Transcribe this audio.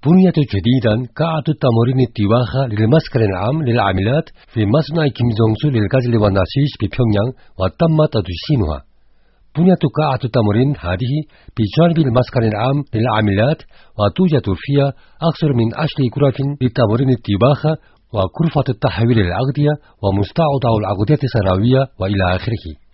بنيت جديدا قاعة التمرين الطواخة للمسكن العام للعاملات في مصنع كيم جونغ سو للغزل والنسيج ببيونغيانغ وتم تدشينها. بنية قاعة التمرين هذه بجانب المسكن العام للعاملات، وتوجد فيها أكثر من 10 غرف للتمرين الطباخة وغرفة التحويل الأغذية ومستودع الأغذية السنوية وإلى آخره.